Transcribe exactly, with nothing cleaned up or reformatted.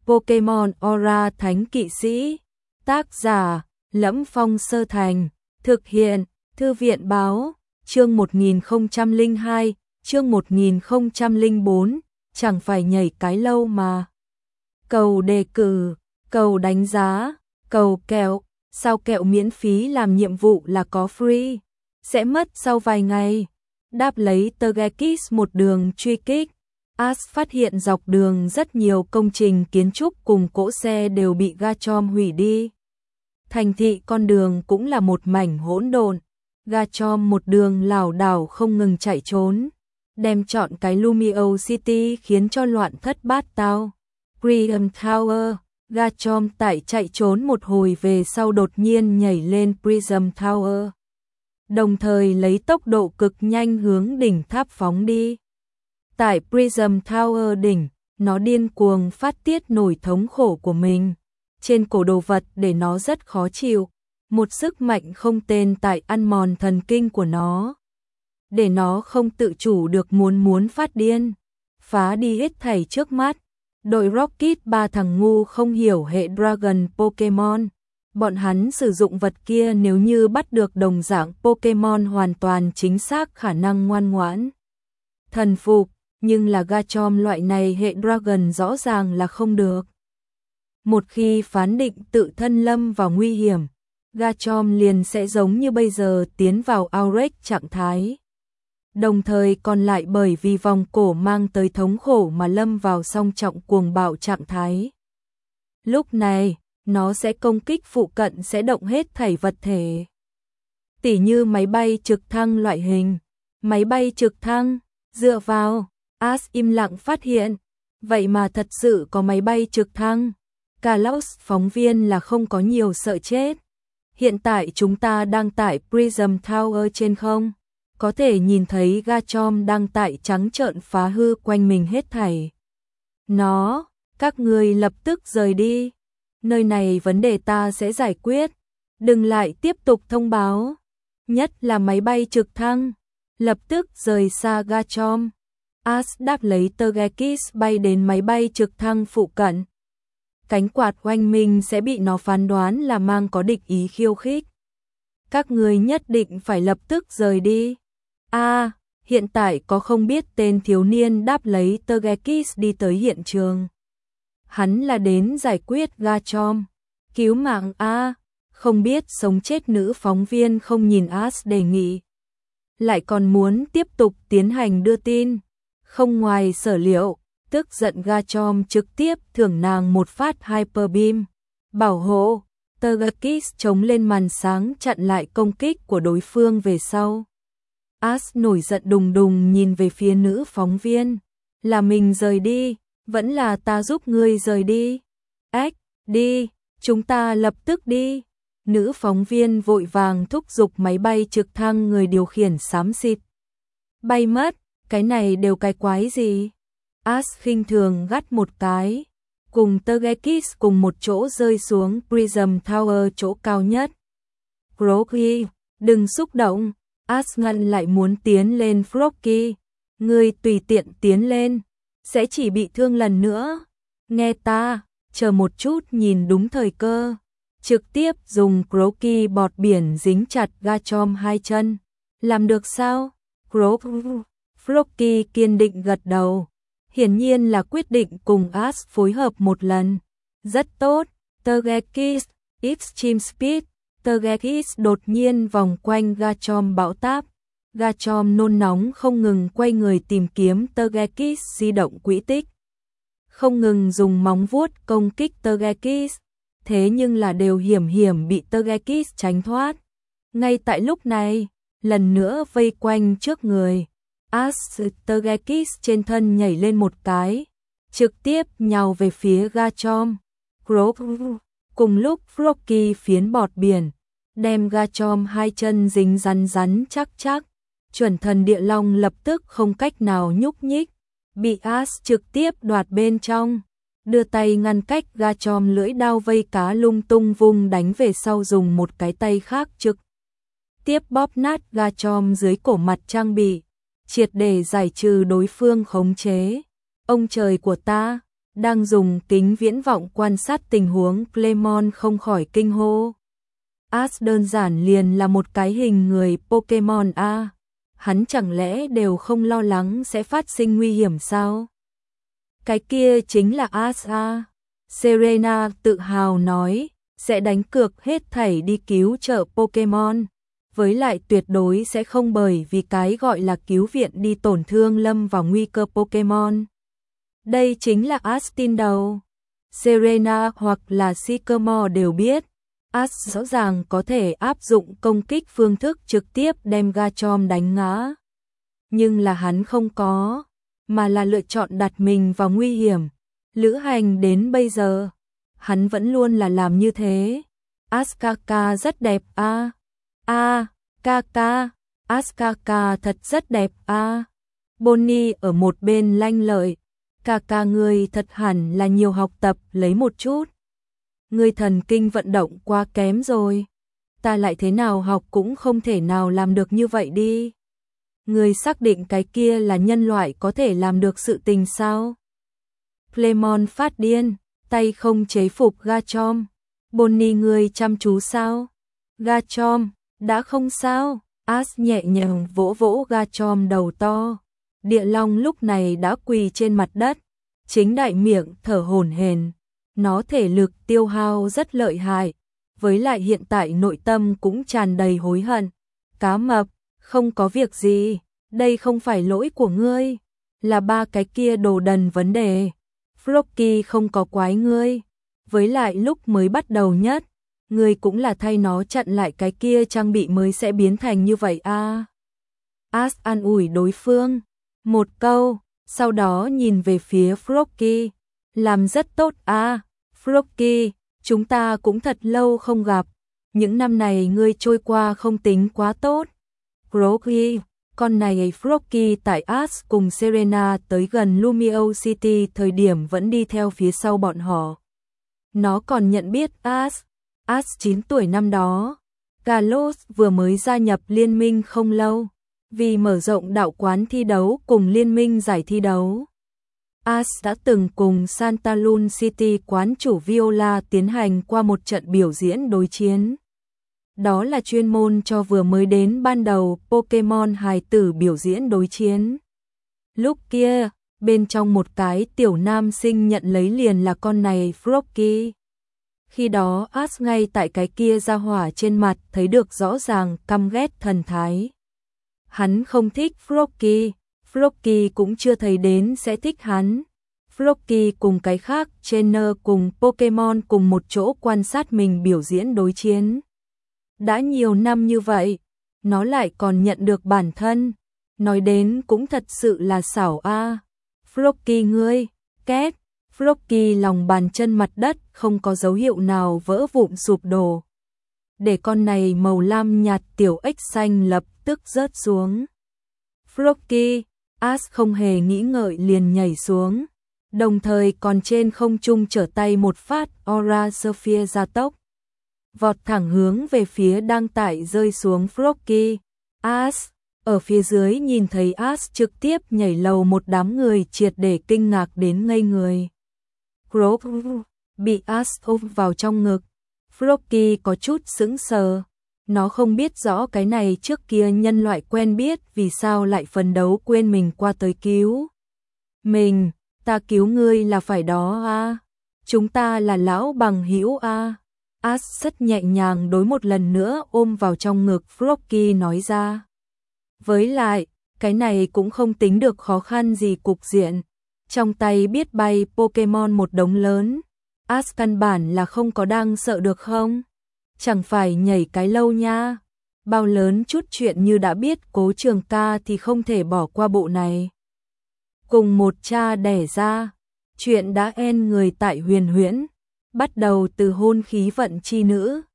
Pokémon Aura Thánh Kỵ Sĩ. Tác giả: Lẫm Phong Sơ Thành. Thực hiện: Thư viện báo. Chương một nghìn không trăm lẻ hai, chương một nghìn không trăm lẻ bốn, chẳng phải nhảy cái lâu mà. Cầu đề cử, cầu đánh giá, cầu kẹo, sao kẹo miễn phí làm nhiệm vụ là có free, sẽ mất sau vài ngày. Đáp lấy Togekiss một đường truy kích, Ash phát hiện dọc đường rất nhiều công trình kiến trúc cùng cỗ xe đều bị Garchomp hủy đi. Thành thị con đường cũng là một mảnh hỗn độn. Garchomp một đường lảo đảo không ngừng chạy trốn, đem chọn cái Lumiose City khiến cho loạn thất bát tao. Prism Tower, Garchomp tại chạy trốn một hồi về sau đột nhiên nhảy lên Prism Tower, đồng thời lấy tốc độ cực nhanh hướng đỉnh tháp phóng đi. Tại Prism Tower đỉnh, nó điên cuồng phát tiết nổi thống khổ của mình. Trên cổ đồ vật để nó rất khó chịu, một sức mạnh không tên tại ăn mòn thần kinh của nó, để nó không tự chủ được muốn muốn phát điên, phá đi hết thảy trước mắt. Đội Rocket ba thằng ngu không hiểu hệ Dragon Pokemon, bọn hắn sử dụng vật kia nếu như bắt được đồng dạng Pokemon hoàn toàn chính xác khả năng ngoan ngoãn thần phục, nhưng là Garchomp loại này hệ Dragon rõ ràng là không được. Một khi phán định tự thân lâm vào nguy hiểm, Garchomp liền sẽ giống như bây giờ tiến vào Outrage trạng thái. Đồng thời còn lại bởi vì vòng cổ mang tới thống khổ mà lâm vào song trọng cuồng bạo trạng thái. Lúc này, nó sẽ công kích phụ cận sẽ động hết thảy vật thể. Tỉ như máy bay trực thăng loại hình. Máy bay trực thăng, dựa vào, Ash im lặng phát hiện, vậy mà thật sự có máy bay trực thăng. Kalos phóng viên là không có nhiều sợ chết. Hiện tại chúng ta đang tại Prism Tower trên không, có thể nhìn thấy Garchomp đang tại trắng trợn phá hư quanh mình hết thảy. Nó, các người lập tức rời đi. Nơi này vấn đề ta sẽ giải quyết. Đừng lại tiếp tục thông báo. Nhất là máy bay trực thăng. Lập tức rời xa Garchomp. Ash đáp lấy Togekiss bay đến máy bay trực thăng phụ cận. Cánh quạt oanh minh sẽ bị nó phán đoán là mang có địch ý khiêu khích. Các người nhất định phải lập tức rời đi. A, à, hiện tại có không biết tên thiếu niên đáp lấy Togekiss đi tới hiện trường. Hắn là đến giải quyết Garchomp, cứu mạng A, à, không biết sống chết nữ phóng viên không nhìn Ash đề nghị. Lại còn muốn tiếp tục tiến hành đưa tin. Không ngoài sở liệu, tức giận Garchomp trực tiếp thưởng nàng một phát Hyper Beam. Bảo hộ, Togekiss chống lên màn sáng chặn lại công kích của đối phương về sau. Ash nổi giận đùng đùng nhìn về phía nữ phóng viên. Là mình rời đi, vẫn là ta giúp ngươi rời đi. Ếch, đi, chúng ta lập tức đi. Nữ phóng viên vội vàng thúc giục máy bay trực thăng người điều khiển xám xịt. Bay mất, cái này đều cái quái gì? Ash khinh thường gắt một cái, cùng Togekiss cùng một chỗ rơi xuống Prism Tower chỗ cao nhất. Froggy, đừng xúc động. Ash ngăn lại muốn tiến lên Froggy. Ngươi tùy tiện tiến lên, sẽ chỉ bị thương lần nữa. Nghe ta, chờ một chút nhìn đúng thời cơ. Trực tiếp dùng Froggy bọt biển dính chặt Garchomp hai chân. Làm được sao? Froggy kiên định gật đầu. Hiển nhiên là quyết định cùng Ash phối hợp một lần. Rất tốt. Togekiss, Extreme Speed. Togekiss đột nhiên vòng quanh Garchomp bão táp. Garchomp nôn nóng không ngừng quay người tìm kiếm Togekiss di động quỹ tích. Không ngừng dùng móng vuốt công kích Togekiss. Thế nhưng là đều hiểm hiểm bị Togekiss tránh thoát. Ngay tại lúc này, lần nữa vây quanh trước người. Ash Togekiss trên thân nhảy lên một cái, trực tiếp nhào về phía Garchomp. Cùng lúc Froggy phiến bọt biển, đem Garchomp hai chân dính rắn rắn chắc chắc. Chuẩn thần địa long lập tức không cách nào nhúc nhích, bị Ash trực tiếp đoạt bên trong. Đưa tay ngăn cách Garchomp lưỡi đao vây cá lung tung vung đánh về sau, dùng một cái tay khác trực tiếp bóp nát Garchomp dưới cổ mặt trang bị, triệt để giải trừ đối phương khống chế. Ông trời của ta, đang dùng kính viễn vọng quan sát tình huống, Clemon không khỏi kinh hô. Ash đơn giản liền là một cái hình người Pokemon a, hắn chẳng lẽ đều không lo lắng sẽ phát sinh nguy hiểm sao? Cái kia chính là Ash a. Serena tự hào nói, sẽ đánh cược hết thảy đi cứu trợ Pokemon, với lại tuyệt đối sẽ không bởi vì cái gọi là cứu viện đi tổn thương lâm vào nguy cơ Pokemon. Đây chính là Ash tin đầu. Serena hoặc là Sycamore đều biết, Ash rõ ràng có thể áp dụng công kích phương thức trực tiếp đem Garchomp đánh ngã. Nhưng là hắn không có, mà là lựa chọn đặt mình vào nguy hiểm. Lữ hành đến bây giờ, hắn vẫn luôn là làm như thế. Ash Kaka rất đẹp a. A, Kaka, Ash Kaka thật rất đẹp a. Bonnie ở một bên lanh lợi, Kaka ngươi thật hẳn là nhiều học tập lấy một chút. Ngươi thần kinh vận động quá kém rồi, ta lại thế nào học cũng không thể nào làm được như vậy đi. Ngươi xác định cái kia là nhân loại có thể làm được sự tình sao? Clemon phát điên, tay không chế phục Garchomp. Bonnie ngươi chăm chú sao? Garchomp, đã không sao. Ash nhẹ nhàng vỗ vỗ Garchomp đầu to. Địa long lúc này đã quỳ trên mặt đất, chính đại miệng thở hổn hển. Nó thể lực tiêu hao rất lợi hại, với lại hiện tại nội tâm cũng tràn đầy hối hận. Cá mập, không có việc gì, đây không phải lỗi của ngươi, là ba cái kia đồ đần vấn đề. Flocky không có quái ngươi, với lại lúc mới bắt đầu nhất, ngươi cũng là thay nó chặn lại cái kia trang bị mới sẽ biến thành như vậy a. À. Ash an ủi đối phương một câu, sau đó nhìn về phía Flocky, làm rất tốt a. À. Flocky, chúng ta cũng thật lâu không gặp, những năm này ngươi trôi qua không tính quá tốt. Flocky, con này Flocky tại Ash cùng Serena tới gần Lumiose City thời điểm vẫn đi theo phía sau bọn họ. Nó còn nhận biết Ash. Ash chín tuổi năm đó. Kalos vừa mới gia nhập liên minh không lâu, vì mở rộng đạo quán thi đấu cùng liên minh giải thi đấu. Ash đã từng cùng Santa Luna City quán chủ Viola tiến hành qua một trận biểu diễn đối chiến. Đó là chuyên môn cho vừa mới đến ban đầu Pokemon hài tử biểu diễn đối chiến. Lúc kia, bên trong một cái tiểu nam sinh nhận lấy liền là con này Flocky. Khi đó Ash ngay tại cái kia ra hỏa trên mặt thấy được rõ ràng căm ghét thần thái. Hắn không thích Flocky, Flocky cũng chưa thấy đến sẽ thích hắn. Flocky cùng cái khác trainer cùng Pokemon cùng một chỗ quan sát mình biểu diễn đối chiến. Đã nhiều năm như vậy, nó lại còn nhận được bản thân. Nói đến cũng thật sự là xảo a. À. Flocky ngươi, két, Flocky lòng bàn chân mặt đất không có dấu hiệu nào vỡ vụn sụp đổ. Để con này màu lam nhạt tiểu ếch xanh lập tức rớt xuống. Flocky, Ash không hề nghĩ ngợi liền nhảy xuống, đồng thời còn trên không trung trở tay một phát Aura Sphere gia tốc. Vọt thẳng hướng về phía đang tại rơi xuống Flocky. Ash, ở phía dưới nhìn thấy Ash trực tiếp nhảy lầu một đám người triệt để kinh ngạc đến ngây người. Croc bị Ash ôm vào trong ngực. Flocky có chút sững sờ. Nó không biết rõ cái này trước kia nhân loại quen biết vì sao lại phấn đấu quên mình qua tới cứu. Mình, ta cứu ngươi là phải đó a. À. Chúng ta là lão bằng hữu a. À. Ash rất nhẹ nhàng đối một lần nữa ôm vào trong ngực Flocky nói ra. Với lại, cái này cũng không tính được khó khăn gì cục diện. Trong tay biết bay Pokemon một đống lớn. Ash căn bản là không có đang sợ được không? Chẳng phải nhảy cái lâu nha. Bao lớn chút chuyện như đã biết Cố Trường Ca thì không thể bỏ qua bộ này. Cùng một cha đẻ ra, chuyện đã en người tại Huyền Huyễn, bắt đầu từ hôn khí vận chi nữ.